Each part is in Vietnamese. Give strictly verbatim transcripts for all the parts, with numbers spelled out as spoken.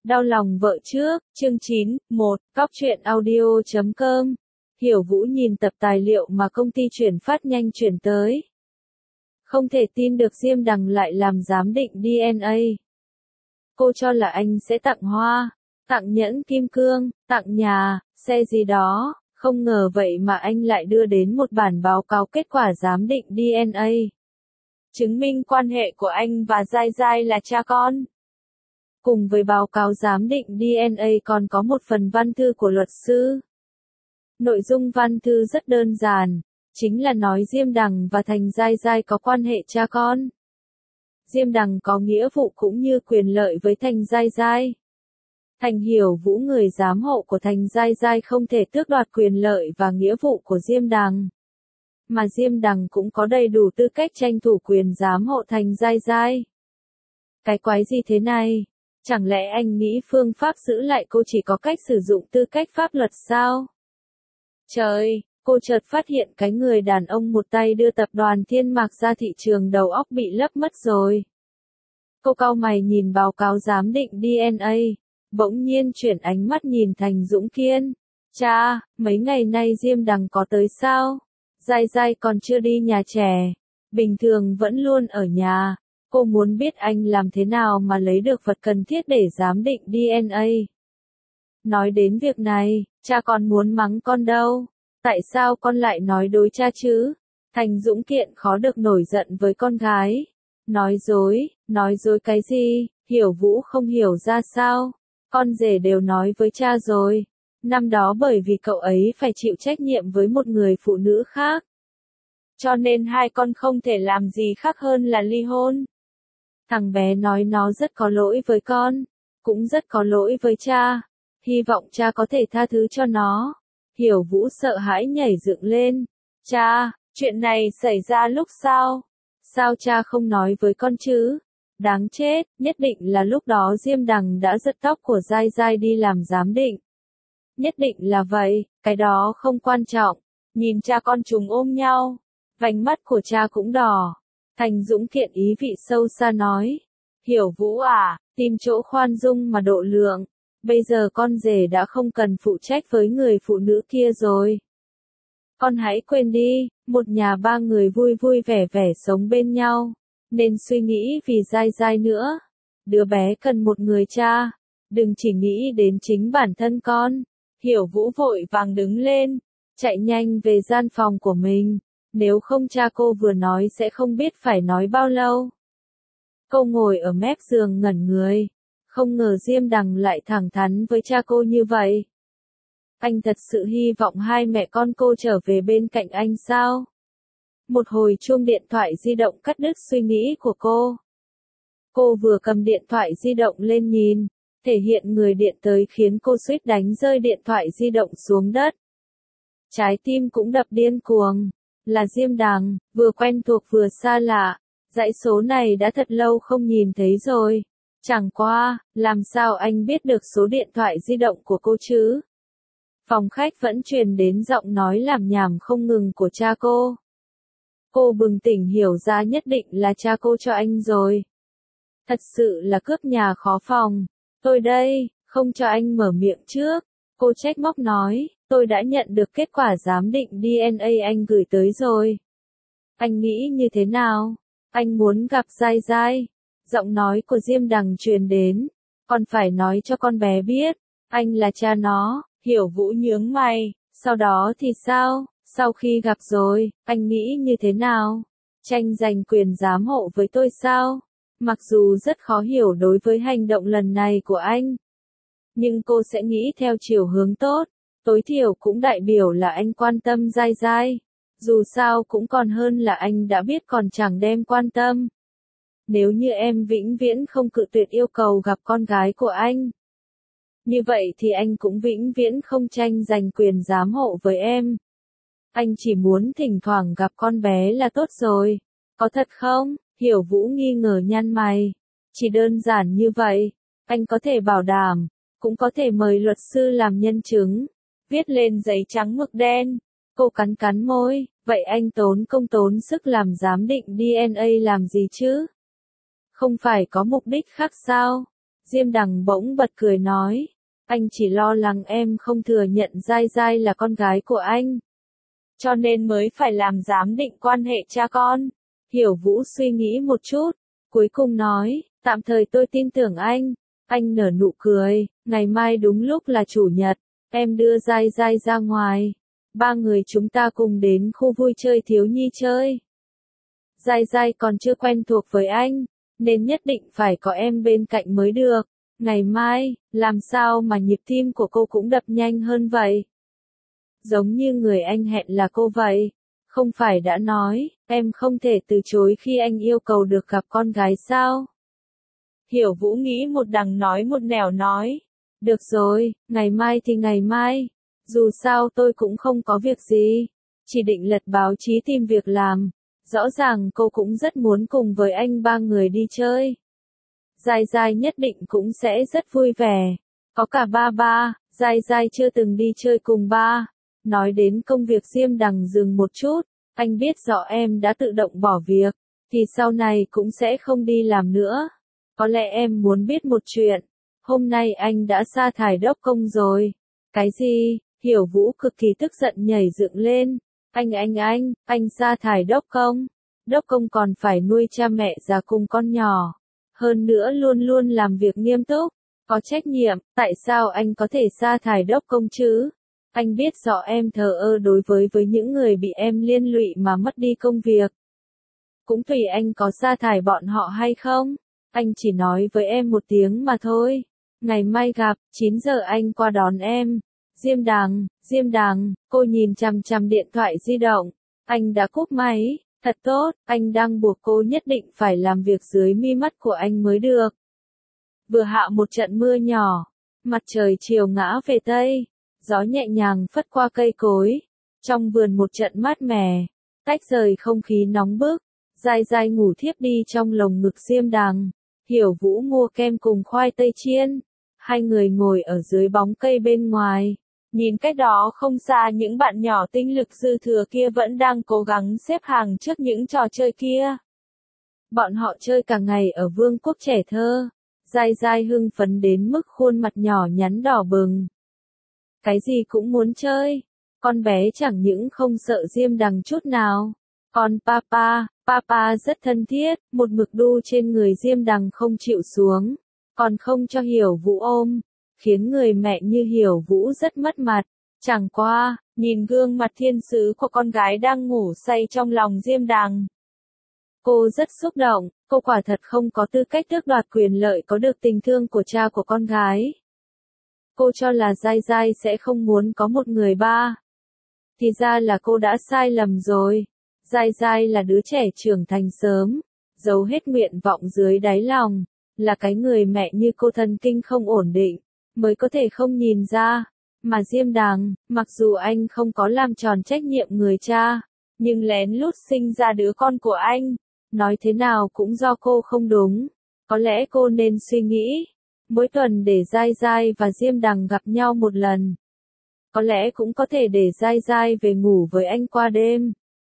Đau lòng vợ trước, chương chín, một, cóc truyện audio chấm com. Hiểu Vũ nhìn tập tài liệu mà công ty chuyển phát nhanh chuyển tới. Không thể tin được Diêm Đằng lại làm giám định đê en a. Cô cho là anh sẽ tặng hoa, tặng nhẫn kim cương, tặng nhà, xe gì đó, không ngờ vậy mà anh lại đưa đến một bản báo cáo kết quả giám định đê en a. Chứng minh quan hệ của anh và Giai Giai là cha con. Cùng với báo cáo giám định đê en a còn có một phần văn thư của luật sư. Nội dung văn thư rất đơn giản, chính là nói Diêm Đằng và Thành Giai Giai có quan hệ cha con. Diêm Đằng có nghĩa vụ cũng như quyền lợi với Thành Giai Giai. Thành Hiểu Vũ người giám hộ của Thành Giai Giai không thể tước đoạt quyền lợi và nghĩa vụ của Diêm Đằng. Mà Diêm Đằng cũng có đầy đủ tư cách tranh thủ quyền giám hộ Thành Giai Giai. Cái quái gì thế này? Chẳng lẽ anh nghĩ phương pháp giữ lại cô chỉ có cách sử dụng tư cách pháp luật sao? Trời, cô chợt phát hiện cái người đàn ông một tay đưa tập đoàn Thiên Mạc ra thị trường đầu óc bị lấp mất rồi. Cô cau mày nhìn báo cáo giám định đê en a, bỗng nhiên chuyển ánh mắt nhìn Thành Dũng Kiên. Cha, mấy ngày nay Diêm Đằng có tới sao? Giai Giai còn chưa đi nhà trẻ, bình thường vẫn luôn ở nhà. Cô muốn biết anh làm thế nào mà lấy được vật cần thiết để giám định đê en a. Nói đến việc này, cha còn muốn mắng con đâu. Tại sao con lại nói dối cha chứ? Thành Dũng Kiện khó được nổi giận với con gái. Nói dối, nói dối cái gì? Hiểu Vũ không hiểu ra sao? Con rể đều nói với cha rồi. Năm đó bởi vì cậu ấy phải chịu trách nhiệm với một người phụ nữ khác. Cho nên hai con không thể làm gì khác hơn là ly hôn. Thằng bé nói nó rất có lỗi với con, cũng rất có lỗi với cha. Hy vọng cha có thể tha thứ cho nó. Hiểu Vũ sợ hãi nhảy dựng lên. Cha, chuyện này xảy ra lúc sao? Sao cha không nói với con chứ? Đáng chết, nhất định là lúc đó Diêm Đằng đã giật tóc của Giai Giai đi làm giám định. Nhất định là vậy, cái đó không quan trọng. Nhìn cha con chúng ôm nhau, vành mắt của cha cũng đỏ. Thành Dũng Kiện ý vị sâu xa nói. Hiểu Vũ à, tìm chỗ khoan dung mà độ lượng. Bây giờ con rể đã không cần phụ trách với người phụ nữ kia rồi. Con hãy quên đi, một nhà ba người vui vui vẻ vẻ sống bên nhau. Nên suy nghĩ vì Giai Giai nữa. Đứa bé cần một người cha. Đừng chỉ nghĩ đến chính bản thân con. Hiểu Vũ vội vàng đứng lên, chạy nhanh về gian phòng của mình. Nếu không cha cô vừa nói sẽ không biết phải nói bao lâu. Cô ngồi ở mép giường ngẩn người. Không ngờ Diêm Đằng lại thẳng thắn với cha cô như vậy. Anh thật sự hy vọng hai mẹ con cô trở về bên cạnh anh sao? Một hồi chuông điện thoại di động cắt đứt suy nghĩ của cô. Cô vừa cầm điện thoại di động lên nhìn, thể hiện người điện tới khiến cô suýt đánh rơi điện thoại di động xuống đất. Trái tim cũng đập điên cuồng. Là Diêm Đằng, vừa quen thuộc vừa xa lạ. Dãy số này đã thật lâu không nhìn thấy rồi. Chẳng qua, làm sao anh biết được số điện thoại di động của cô chứ? Phòng khách vẫn truyền đến giọng nói làm nhảm không ngừng của cha cô. Cô bừng tỉnh hiểu ra nhất định là cha cô cho anh rồi. Thật sự là cướp nhà khó phòng. Tôi đây, không cho anh mở miệng trước. Cô trách móc nói, tôi đã nhận được kết quả giám định đê en a anh gửi tới rồi. Anh nghĩ như thế nào? Anh muốn gặp Giai Giai. Giọng nói của Diêm Đằng truyền đến. Còn phải nói cho con bé biết, anh là cha nó. Hiểu Vũ nhướng mày. Sau đó thì sao? Sau khi gặp rồi, anh nghĩ như thế nào? Tranh giành quyền giám hộ với tôi sao? Mặc dù rất khó hiểu đối với hành động lần này của anh. Nhưng cô sẽ nghĩ theo chiều hướng tốt. Tối thiểu cũng đại biểu là anh quan tâm Giai Giai. Dù sao cũng còn hơn là anh đã biết còn chẳng đem quan tâm. Nếu như em vĩnh viễn không cự tuyệt yêu cầu gặp con gái của anh. Như vậy thì anh cũng vĩnh viễn không tranh giành quyền giám hộ với em. Anh chỉ muốn thỉnh thoảng gặp con bé là tốt rồi. Có thật không? Hiểu Vũ nghi ngờ nhăn mày. Chỉ đơn giản như vậy. Anh có thể bảo đảm. Cũng có thể mời luật sư làm nhân chứng. Viết lên giấy trắng mực đen. Cô cắn cắn môi. Vậy anh tốn công tốn sức làm giám định đê en a làm gì chứ? Không phải có mục đích khác sao? Diêm Đằng bỗng bật cười nói, anh chỉ lo lắng em không thừa nhận Giai Giai là con gái của anh. Cho nên mới phải làm giám định quan hệ cha con. Hiểu Vũ suy nghĩ một chút, cuối cùng nói, tạm thời tôi tin tưởng anh. Anh nở nụ cười, ngày mai đúng lúc là chủ nhật, em đưa Giai Giai ra ngoài. Ba người chúng ta cùng đến khu vui chơi thiếu nhi chơi. Giai Giai còn chưa quen thuộc với anh, nên nhất định phải có em bên cạnh mới được. Ngày mai, làm sao mà nhịp tim của cô cũng đập nhanh hơn vậy? Giống như người anh hẹn là cô vậy. Không phải đã nói, em không thể từ chối khi anh yêu cầu được gặp con gái sao? Hiểu Vũ nghĩ một đằng nói một nẻo nói. Được rồi, ngày mai thì ngày mai. Dù sao tôi cũng không có việc gì. Chỉ định lật báo chí tìm việc làm. Rõ ràng cô cũng rất muốn cùng với anh ba người đi chơi. Giai Giai nhất định cũng sẽ rất vui vẻ. Có cả ba ba, Giai Giai chưa từng đi chơi cùng ba. Nói đến công việc Diêm Đằng dừng một chút. Anh biết rõ em đã tự động bỏ việc. Thì sau này cũng sẽ không đi làm nữa. Có lẽ em muốn biết một chuyện. Hôm nay anh đã sa thải đốc công rồi. Cái gì? Hiểu Vũ cực kỳ tức giận nhảy dựng lên. Anh anh anh, anh sa thải đốc công. Đốc công còn phải nuôi cha mẹ già cùng con nhỏ. Hơn nữa luôn luôn làm việc nghiêm túc, có trách nhiệm, tại sao anh có thể sa thải đốc công chứ? Anh biết rõ em thờ ơ đối với với những người bị em liên lụy mà mất đi công việc. Cũng tùy anh có sa thải bọn họ hay không. Anh chỉ nói với em một tiếng mà thôi. Ngày mai gặp, chín giờ anh qua đón em. Diêm Đằng, Diêm Đằng, cô nhìn chằm chằm điện thoại di động. Anh đã cúp máy. Thật tốt, anh đang buộc cô nhất định phải làm việc dưới mi mắt của anh mới được. Vừa hạ một trận mưa nhỏ, mặt trời chiều ngã về Tây, gió nhẹ nhàng phất qua cây cối, trong vườn một trận mát mẻ, tách rời không khí nóng bức, Giai Giai ngủ thiếp đi trong lồng ngực Diêm Đằng, Hiểu Vũ mua kem cùng khoai tây chiên, hai người ngồi ở dưới bóng cây bên ngoài. Nhìn cách đó không xa những bạn nhỏ tinh lực dư thừa kia vẫn đang cố gắng xếp hàng trước những trò chơi kia. Bọn họ chơi cả ngày ở vương quốc trẻ thơ. Giai Giai hưng phấn đến mức khuôn mặt nhỏ nhắn đỏ bừng. Cái gì cũng muốn chơi. Con bé chẳng những không sợ Diêm Đằng chút nào. Còn Papa, Papa rất thân thiết, một mực đu trên người Diêm Đằng không chịu xuống. Còn không cho Hiểu Vũ ôm. Khiến người mẹ như Hiểu Vũ rất mất mặt. Chẳng qua, nhìn gương mặt thiên sứ của con gái đang ngủ say trong lòng Diêm Đằng. Cô rất xúc động, cô quả thật không có tư cách tước đoạt quyền lợi có được tình thương của cha của con gái. Cô cho là Giai Giai sẽ không muốn có một người ba. Thì ra là cô đã sai lầm rồi. Giai Giai là đứa trẻ trưởng thành sớm, giấu hết nguyện vọng dưới đáy lòng, là cái người mẹ như cô thần kinh không ổn định, mới có thể không nhìn ra. Mà Diêm Đằng, mặc dù anh không có làm tròn trách nhiệm người cha, nhưng lén lút sinh ra đứa con của anh, nói thế nào cũng do cô không đúng. Có lẽ cô nên suy nghĩ, mỗi tuần để Giai Giai và Diêm Đằng gặp nhau một lần. Có lẽ cũng có thể để Giai Giai về ngủ với anh qua đêm.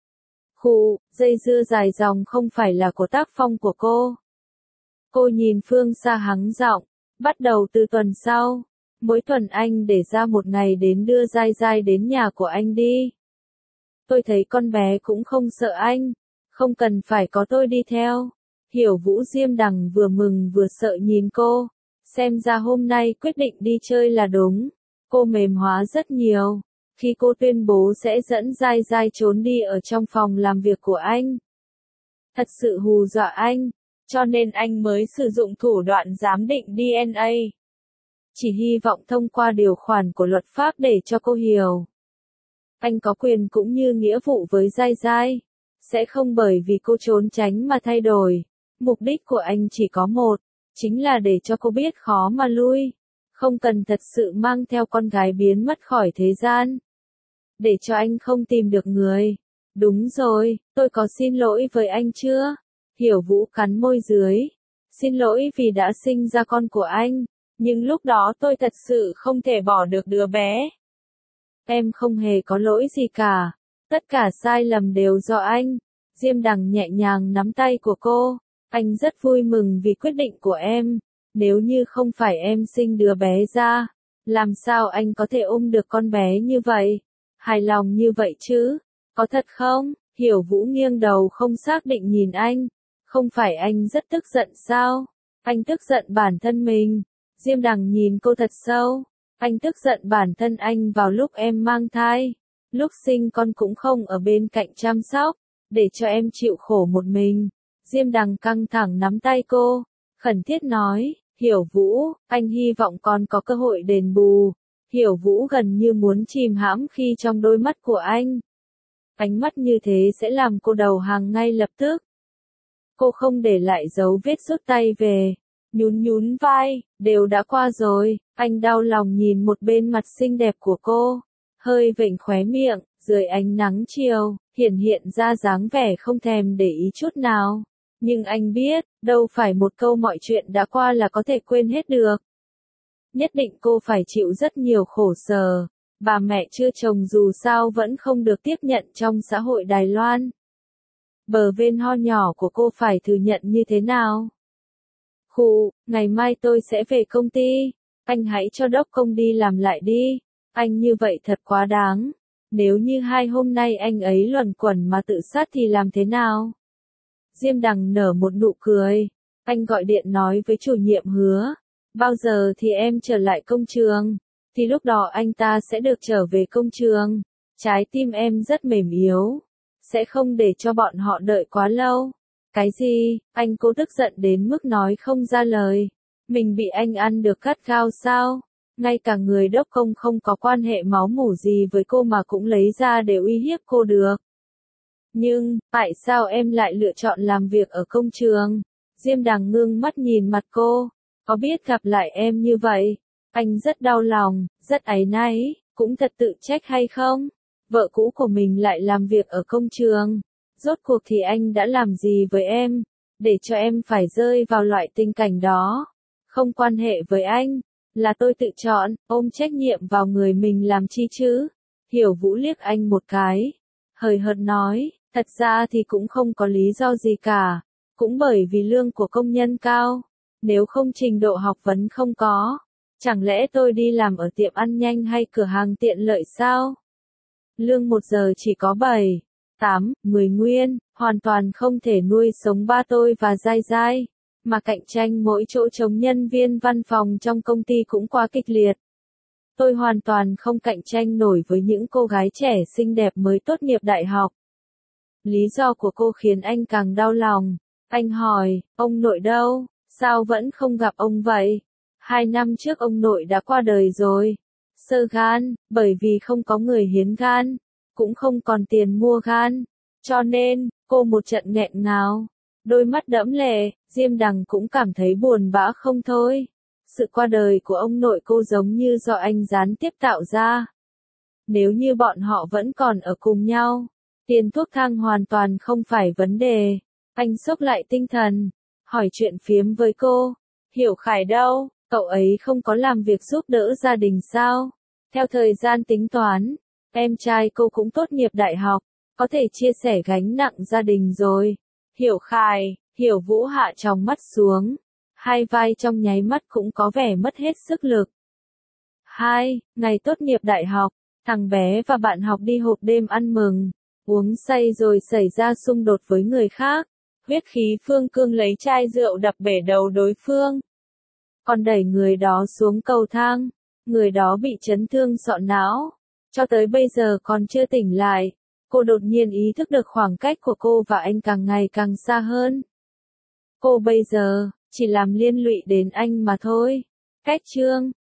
Khụ, dây dưa dài dòng không phải là của tác phong của cô. Cô nhìn phương xa hắng giọng, bắt đầu từ tuần sau. Mỗi tuần anh để ra một ngày đến đưa Giai Giai đến nhà của anh đi. Tôi thấy con bé cũng không sợ anh, không cần phải có tôi đi theo. Hiểu Vũ Diêm Đằng vừa mừng vừa sợ nhìn cô, xem ra hôm nay quyết định đi chơi là đúng. Cô mềm hóa rất nhiều, khi cô tuyên bố sẽ dẫn Giai Giai trốn đi ở trong phòng làm việc của anh. Thật sự hù dọa anh, cho nên anh mới sử dụng thủ đoạn giám định đê en a. Chỉ hy vọng thông qua điều khoản của luật pháp để cho cô hiểu. Anh có quyền cũng như nghĩa vụ với Giai Giai. Sẽ không bởi vì cô trốn tránh mà thay đổi. Mục đích của anh chỉ có một, chính là để cho cô biết khó mà lui. Không cần thật sự mang theo con gái biến mất khỏi thế gian. Để cho anh không tìm được người. Đúng rồi, tôi có xin lỗi với anh chưa? Hiểu Vũ cắn môi dưới. Xin lỗi vì đã sinh ra con của anh. Nhưng lúc đó tôi thật sự không thể bỏ được đứa bé. Em không hề có lỗi gì cả. Tất cả sai lầm đều do anh. Diêm Đằng nhẹ nhàng nắm tay của cô. Anh rất vui mừng vì quyết định của em. Nếu như không phải em sinh đứa bé ra, làm sao anh có thể ôm được con bé như vậy? Hài lòng như vậy chứ? Có thật không? Hiểu Vũ nghiêng đầu không xác định nhìn anh. Không phải anh rất tức giận sao? Anh tức giận bản thân mình. Diêm Đằng nhìn cô thật sâu. Anh tức giận bản thân anh vào lúc em mang thai. Lúc sinh con cũng không ở bên cạnh chăm sóc, để cho em chịu khổ một mình. Diêm Đằng căng thẳng nắm tay cô, khẩn thiết nói, Hiểu Vũ, anh hy vọng con có cơ hội đền bù. Hiểu Vũ gần như muốn chìm hãm khi trong đôi mắt của anh. Ánh mắt như thế sẽ làm cô đầu hàng ngay lập tức. Cô không để lại dấu vết rút tay về, nhún nhún vai, đều đã qua rồi. Anh đau lòng nhìn một bên mặt xinh đẹp của cô, hơi vểnh khóe miệng, dưới ánh nắng chiều, hiển hiện ra dáng vẻ không thèm để ý chút nào. Nhưng anh biết, đâu phải một câu mọi chuyện đã qua là có thể quên hết được. Nhất định cô phải chịu rất nhiều khổ sở. Bà mẹ chưa chồng dù sao vẫn không được tiếp nhận trong xã hội Đài Loan. Bờ vên ho nhỏ của cô phải thừa nhận như thế nào? Khụ, ngày mai tôi sẽ về công ty. Anh hãy cho đốc công đi làm lại đi. Anh như vậy thật quá đáng. Nếu như hai hôm nay anh ấy luẩn quẩn mà tự sát thì làm thế nào? Diêm Đằng nở một nụ cười. Anh gọi điện nói với chủ nhiệm Hứa. Bao giờ thì em trở lại công trường? Thì lúc đó anh ta sẽ được trở về công trường. Trái tim em rất mềm yếu. Sẽ không để cho bọn họ đợi quá lâu. Cái gì? Anh cô tức giận đến mức nói không ra lời. Mình bị anh ăn được gắt gao sao? Ngay cả người đốc công không có quan hệ máu mủ gì với cô mà cũng lấy ra để uy hiếp cô được. Nhưng, tại sao em lại lựa chọn làm việc ở công trường? Diêm Đằng ngưng mắt nhìn mặt cô. Có biết gặp lại em như vậy? Anh rất đau lòng, rất áy náy, cũng thật tự trách hay không? Vợ cũ của mình lại làm việc ở công trường. Rốt cuộc thì anh đã làm gì với em? Để cho em phải rơi vào loại tình cảnh đó. Không quan hệ với anh. Là tôi tự chọn, ôm trách nhiệm vào người mình làm chi chứ? Hiểu Vũ liếc anh một cái. Hời hợt nói, thật ra thì cũng không có lý do gì cả. Cũng bởi vì lương của công nhân cao. Nếu không trình độ học vấn không có. Chẳng lẽ tôi đi làm ở tiệm ăn nhanh hay cửa hàng tiện lợi sao? Lương một giờ chỉ có bảy, tám, mười nguyên, hoàn toàn không thể nuôi sống ba tôi và Giai Giai. Mà cạnh tranh mỗi chỗ trống nhân viên văn phòng trong công ty cũng quá kịch liệt. Tôi hoàn toàn không cạnh tranh nổi với những cô gái trẻ xinh đẹp mới tốt nghiệp đại học. Lý do của cô khiến anh càng đau lòng. Anh hỏi, ông nội đâu? Sao vẫn không gặp ông vậy? Hai năm trước ông nội đã qua đời rồi. Sơ gan, bởi vì không có người hiến gan, cũng không còn tiền mua gan. Cho nên, cô một trận nghẹn ngào. Đôi mắt đẫm lệ, Diêm Đằng cũng cảm thấy buồn bã không thôi. Sự qua đời của ông nội cô giống như do anh gián tiếp tạo ra. Nếu như bọn họ vẫn còn ở cùng nhau, tiền thuốc thang hoàn toàn không phải vấn đề. Anh xốc lại tinh thần, hỏi chuyện phiếm với cô. Hiểu Khải đâu? Cậu ấy không có làm việc giúp đỡ gia đình sao? Theo thời gian tính toán, em trai cô cũng tốt nghiệp đại học, có thể chia sẻ gánh nặng gia đình rồi. Hiểu Khải, Hiểu Vũ hạ tròng mắt xuống. Hai vai trong nháy mắt cũng có vẻ mất hết sức lực. Hai, ngày tốt nghiệp đại học, thằng bé và bạn học đi hộp đêm ăn mừng, uống say rồi xảy ra xung đột với người khác. Huyết khí phương cương lấy chai rượu đập bể đầu đối phương. Còn đẩy người đó xuống cầu thang. Người đó bị chấn thương sọ não. Cho tới bây giờ còn chưa tỉnh lại. Cô đột nhiên ý thức được khoảng cách của cô và anh càng ngày càng xa hơn. Cô bây giờ, chỉ làm liên lụy đến anh mà thôi. Cách chương